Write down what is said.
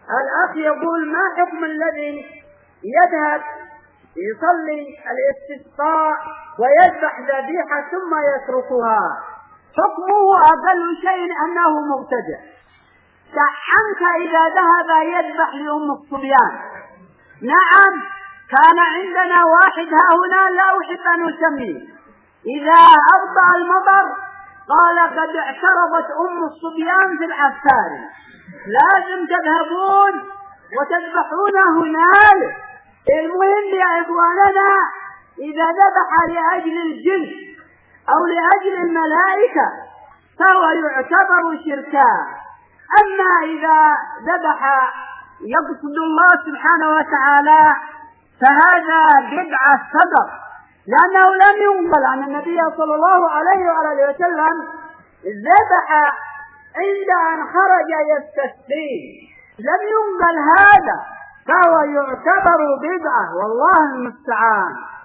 الأخ يقول: ما حكم الذي يذهب يصلي الاستسقاء ويذبح ذبيحة ثم يتركها؟ حكمه أقل شيء أنه مبتدع. أنت إذا ذهب يذبح لأم الصبيان، نعم، كان عندنا واحد هنا لا أحب أن أسميه، إذا أبطأ المطر قال: قد اعترضت أم الصبيان في العسكري، لازم تذهبون وتذبحون هنالك. المهم يا إخواننا، إذا ذبح لأجل الجن أو لأجل الملائكة فهو يعتبر شركا. أما إذا ذبح يقصد الله سبحانه وتعالى فهذا بدعة صدق، لأنه لم ينقل عن النبي صلى الله عليه وآله وسلم ذبح عند أن خرج يستسقي، لم ينقل هذا، فهو يعتبر بدعة، والله المستعان.